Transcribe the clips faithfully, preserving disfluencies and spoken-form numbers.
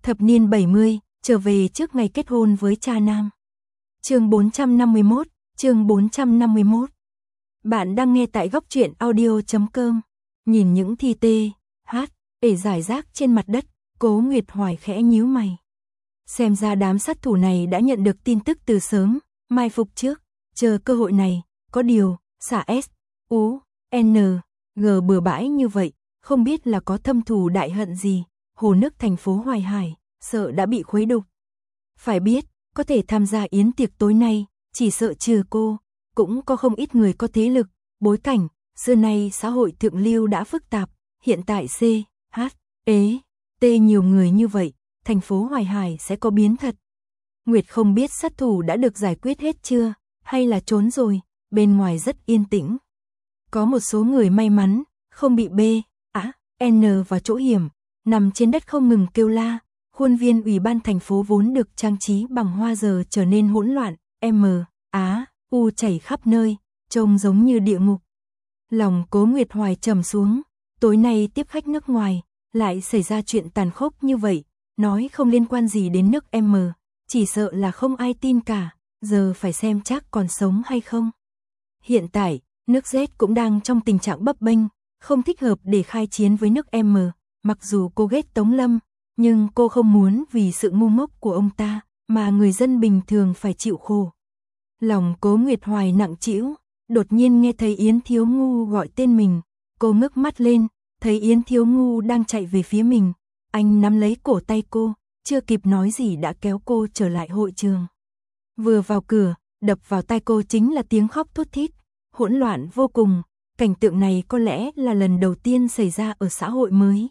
Thập niên bảy mươi, trở về trước ngày kết hôn với cha nam. Chương bốn trăm năm mươi mốt, chương bốn trăm năm mươi mốt. Bạn đang nghe tại góc truyện audio chấm com. Nhìn những thi tê, hát, ể rải rác trên mặt đất, Cố Nguyệt Hoài khẽ nhíu mày. Xem ra đám sát thủ này đã nhận được tin tức từ sớm, mai phục trước, chờ cơ hội này, có điều, xả S, U, N, G bừa bãi như vậy, không biết là có thâm thù đại hận gì, hồ nước thành phố Hoài Hải, sợ đã bị khuấy đục. Phải biết, có thể tham gia yến tiệc tối nay, chỉ sợ trừ cô, cũng có không ít người có thế lực, bối cảnh, xưa nay xã hội thượng lưu đã phức tạp, hiện tại C, H, E, T nhiều người như vậy, thành phố Hoài Hải sẽ có biến thật. Nguyệt không biết sát thủ đã được giải quyết hết chưa, hay là trốn rồi, bên ngoài rất yên tĩnh. Có một số người may mắn, không bị B, A, N vào chỗ hiểm, nằm trên đất không ngừng kêu la. Khuôn viên ủy ban thành phố vốn được trang trí bằng hoa giờ trở nên hỗn loạn, M, Á, U chảy khắp nơi, trông giống như địa ngục. Lòng Cố Nguyệt Hoài trầm xuống, tối nay tiếp khách nước ngoài, lại xảy ra chuyện tàn khốc như vậy, nói không liên quan gì đến nước M, chỉ sợ là không ai tin cả, giờ phải xem chắc còn sống hay không. Hiện tại, nước Z cũng đang trong tình trạng bấp bênh, không thích hợp để khai chiến với nước M, mặc dù cô ghét Tống Lâm, nhưng cô không muốn vì sự ngu ngốc của ông ta, mà người dân bình thường phải chịu khổ. Lòng Cố Nguyệt Hoài nặng trĩu, đột nhiên nghe thấy Yến Thiếu Ngu gọi tên mình, cô ngước mắt lên, thấy Yến Thiếu Ngu đang chạy về phía mình, anh nắm lấy cổ tay cô, chưa kịp nói gì đã kéo cô trở lại hội trường. Vừa vào cửa, đập vào tai cô chính là tiếng khóc thút thít, hỗn loạn vô cùng, cảnh tượng này có lẽ là lần đầu tiên xảy ra ở xã hội mới.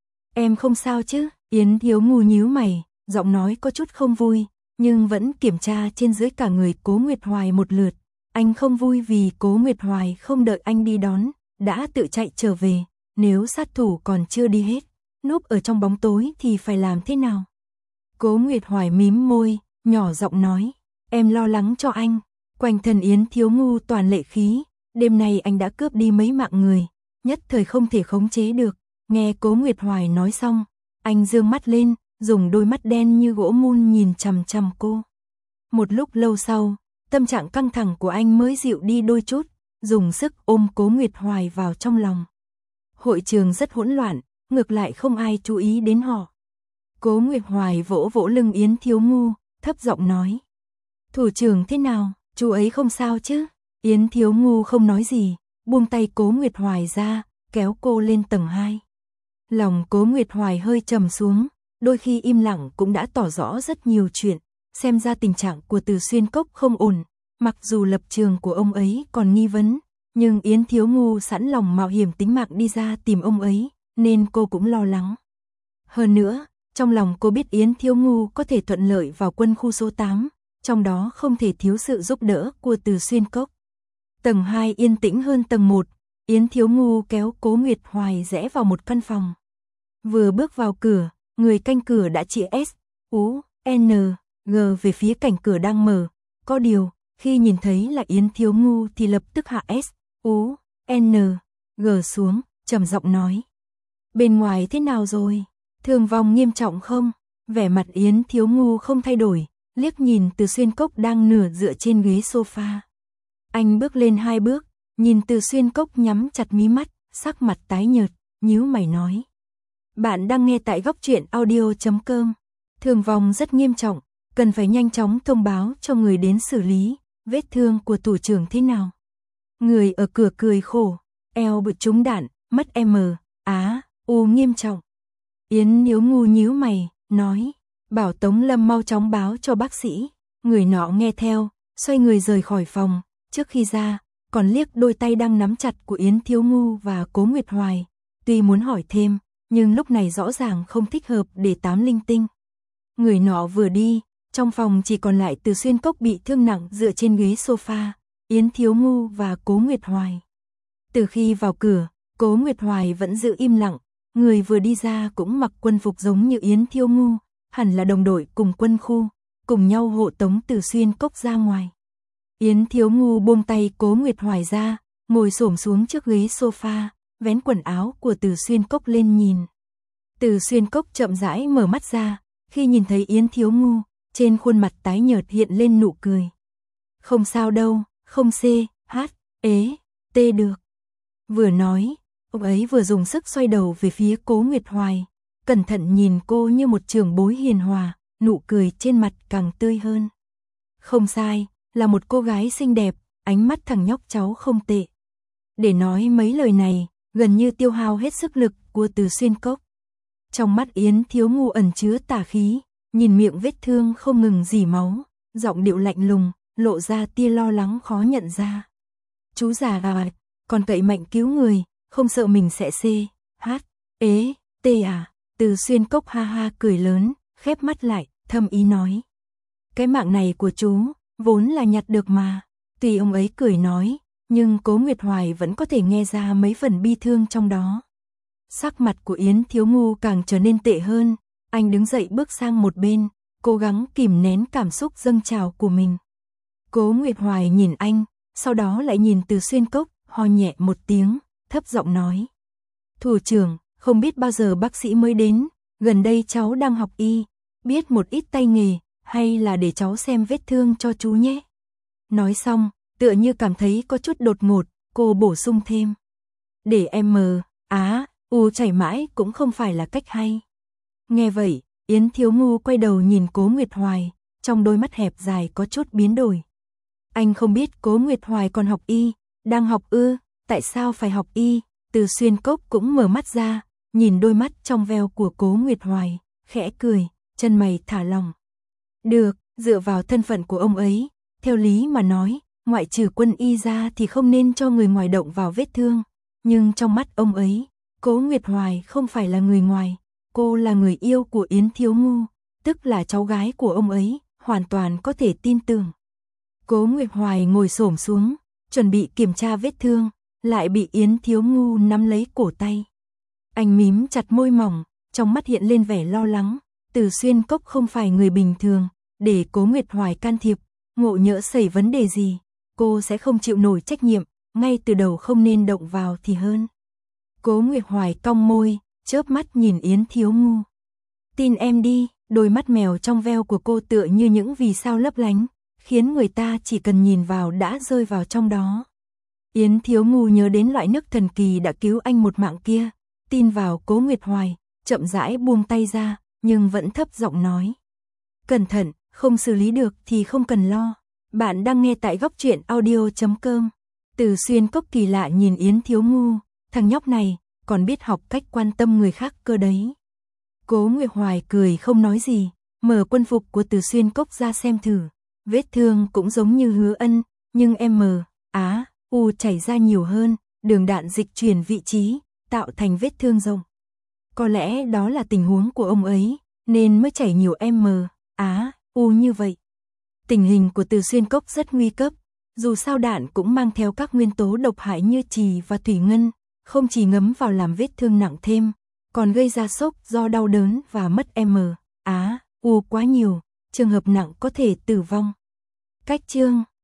Em không sao chứ? Yến Thiếu Ngu nhíu mày, giọng nói có chút không vui, nhưng vẫn kiểm tra trên dưới cả người Cố Nguyệt Hoài một lượt. Anh không vui vì Cố Nguyệt Hoài không đợi anh đi đón, đã tự chạy trở về, nếu sát thủ còn chưa đi hết, núp ở trong bóng tối thì phải làm thế nào? Cố Nguyệt Hoài mím môi, nhỏ giọng nói, em lo lắng cho anh. Quanh thân Yến Thiếu Ngu toàn lệ khí, đêm nay anh đã cướp đi mấy mạng người, nhất thời không thể khống chế được. Nghe Cố Nguyệt Hoài nói xong, anh dương mắt lên, dùng đôi mắt đen như gỗ mun nhìn chằm chằm cô. Một lúc lâu sau, tâm trạng căng thẳng của anh mới dịu đi đôi chút, dùng sức ôm Cố Nguyệt Hoài vào trong lòng. Hội trường rất hỗn loạn, ngược lại không ai chú ý đến họ. Cố Nguyệt Hoài vỗ vỗ lưng Yến Thiếu Ngu, thấp giọng nói. Thủ trưởng thế nào, chú ấy không sao chứ? Yến Thiếu Ngu không nói gì, buông tay Cố Nguyệt Hoài ra, kéo cô lên tầng hai. Lòng Cố Nguyệt Hoài hơi trầm xuống, đôi khi im lặng cũng đã tỏ rõ rất nhiều chuyện, xem ra tình trạng của Từ Xuyên Cốc không ổn, mặc dù lập trường của ông ấy còn nghi vấn, nhưng Yến Thiếu Ngu sẵn lòng mạo hiểm tính mạng đi ra tìm ông ấy, nên cô cũng lo lắng. Hơn nữa, trong lòng cô biết Yến Thiếu Ngu có thể thuận lợi vào quân khu số tám, trong đó không thể thiếu sự giúp đỡ của Từ Xuyên Cốc. Tầng hai yên tĩnh hơn tầng một, Yến Thiếu Ngu kéo Cố Nguyệt Hoài rẽ vào một căn phòng. Vừa bước vào cửa, người canh cửa đã chỉ S, U, N, G về phía cánh cửa đang mở. Có điều, khi nhìn thấy là Yến Thiếu Ngu thì lập tức hạ S, U, N, G xuống, trầm giọng nói. Bên ngoài thế nào rồi? Thương vong nghiêm trọng không? Vẻ mặt Yến Thiếu Ngu không thay đổi, liếc nhìn Từ Xuyên Cốc đang nửa dựa trên ghế sofa. Anh bước lên hai bước, nhìn Từ Xuyên Cốc nhắm chặt mí mắt, sắc mặt tái nhợt, nhíu mày nói. Bạn đang nghe tại góc truyện audio chấm com. Thương vong rất nghiêm trọng, cần phải nhanh chóng thông báo cho người đến xử lý. Vết thương của thủ trưởng thế nào? Người ở cửa cười khổ, eo bị trúng đạn, mất M, Á, U nghiêm trọng. Yến Thiếu Ngu nhíu mày, nói, bảo Tống Lâm mau chóng báo cho bác sĩ. Người nọ nghe theo, xoay người rời khỏi phòng, trước khi ra, còn liếc đôi tay đang nắm chặt của Yến Thiếu Ngu và Cố Nguyệt Hoài, tuy muốn hỏi thêm, nhưng lúc này rõ ràng không thích hợp để tám linh tinh. Người nọ vừa đi, trong phòng chỉ còn lại Từ Xuyên Cốc bị thương nặng dựa trên ghế sofa, Yến Thiếu Ngu và Cố Nguyệt Hoài. Từ khi vào cửa, Cố Nguyệt Hoài vẫn giữ im lặng, người vừa đi ra cũng mặc quân phục giống như Yến Thiếu Ngu, hẳn là đồng đội cùng quân khu, cùng nhau hộ tống Từ Xuyên Cốc ra ngoài. Yến Thiếu Ngu buông tay Cố Nguyệt Hoài ra, ngồi xổm xuống trước ghế sofa, vén quần áo của Từ Xuyên Cốc lên nhìn. Từ Xuyên Cốc chậm rãi mở mắt ra, Khi nhìn thấy Yến Thiếu Ngu, trên khuôn mặt tái nhợt hiện lên nụ cười. Không sao đâu, không c, h, ế, t được. Vừa nói, ông ấy vừa dùng sức xoay đầu về phía Cố Nguyệt Hoài, cẩn thận nhìn cô như một trưởng bối hiền hòa, nụ cười trên mặt càng tươi hơn. Không sai, là một cô gái xinh đẹp, ánh mắt thằng nhóc cháu không tệ. Để nói mấy lời này, gần như tiêu hao hết sức lực của Từ Xuyên Cốc. Trong mắt Yến Thiếu Ngu ẩn chứa tà khí, nhìn miệng vết thương không ngừng rỉ máu, giọng điệu lạnh lùng, lộ ra tia lo lắng khó nhận ra. Chú già à, còn cậy mạnh cứu người, không sợ mình sẽ c, h, ế, t à? Từ Xuyên Cốc ha ha cười lớn, khép mắt lại, thâm ý nói. Cái mạng này của chú, vốn là nhặt được mà. Tuy ông ấy cười nói, nhưng Cố Nguyệt Hoài vẫn có thể nghe ra mấy phần bi thương trong đó. Sắc mặt của Yến Thiếu Ngu càng trở nên tệ hơn, anh đứng dậy bước sang một bên, cố gắng kìm nén cảm xúc dâng trào của mình. Cố Nguyệt Hoài nhìn anh, sau đó lại nhìn Từ Xuyên Cốc, ho nhẹ một tiếng, thấp giọng nói. Thủ trưởng, không biết bao giờ bác sĩ mới đến, gần đây cháu đang học y, biết một ít tay nghề, hay là để cháu xem vết thương cho chú nhé. Nói xong, tựa như cảm thấy có chút đột ngột, cô bổ sung thêm. Để em mờ, á, u chảy mãi cũng không phải là cách hay. Nghe vậy, Yến Thiếu Ngu quay đầu nhìn Cố Nguyệt Hoài, trong đôi mắt hẹp dài có chút biến đổi. Anh không biết Cố Nguyệt Hoài còn học y, đang học ư, tại sao phải học y? Từ Xuyên Cốc cũng mở mắt ra, nhìn đôi mắt trong veo của Cố Nguyệt Hoài, khẽ cười, chân mày thả lỏng. Được, dựa vào thân phận của ông ấy, theo lý mà nói, ngoại trừ quân y ra thì không nên cho người ngoài động vào vết thương. Nhưng trong mắt ông ấy, Cố Nguyệt Hoài không phải là người ngoài, cô là người yêu của Yến Thiếu Ngu, tức là cháu gái của ông ấy, hoàn toàn có thể tin tưởng. Cố Nguyệt Hoài ngồi xổm xuống, chuẩn bị kiểm tra vết thương, lại bị Yến Thiếu Ngu nắm lấy cổ tay. Anh mím chặt môi mỏng, trong mắt hiện lên vẻ lo lắng. Từ Xuyên Cốc không phải người bình thường, để Cố Nguyệt Hoài can thiệp, ngộ nhỡ xảy vấn đề gì, cô sẽ không chịu nổi trách nhiệm, ngay từ đầu không nên động vào thì hơn. Cố Nguyệt Hoài cong môi, chớp mắt nhìn Yến Thiếu Ngu. Tin em đi, đôi mắt mèo trong veo của cô tựa như những vì sao lấp lánh, khiến người ta chỉ cần nhìn vào đã rơi vào trong đó. Yến Thiếu Ngu nhớ đến loại nước thần kỳ đã cứu anh một mạng kia, tin vào Cố Nguyệt Hoài, chậm rãi buông tay ra, nhưng vẫn thấp giọng nói. Cẩn thận, không xử lý được thì không cần lo. Bạn đang nghe tại góc truyện audio chấm com. Từ Xuyên Cốc kỳ lạ nhìn Yến Thiếu Ngu, thằng nhóc này, còn biết học cách quan tâm người khác cơ đấy. Cố Nguyệt Hoài cười không nói gì, mở quân phục của Từ Xuyên Cốc ra xem thử. Vết thương cũng giống như Hứa Ân, nhưng em mờ, á, u chảy ra nhiều hơn, đường đạn dịch chuyển vị trí, tạo thành vết thương rộng. Có lẽ đó là tình huống của ông ấy, nên mới chảy nhiều m, á, u như vậy. Tình hình của Từ Xuyên Cốc rất nguy cấp, dù sao đạn cũng mang theo các nguyên tố độc hại như trì và thủy ngân, không chỉ ngấm vào làm vết thương nặng thêm, còn gây ra sốc do đau đớn và mất m, á, u quá nhiều, trường hợp nặng có thể tử vong. Cách chương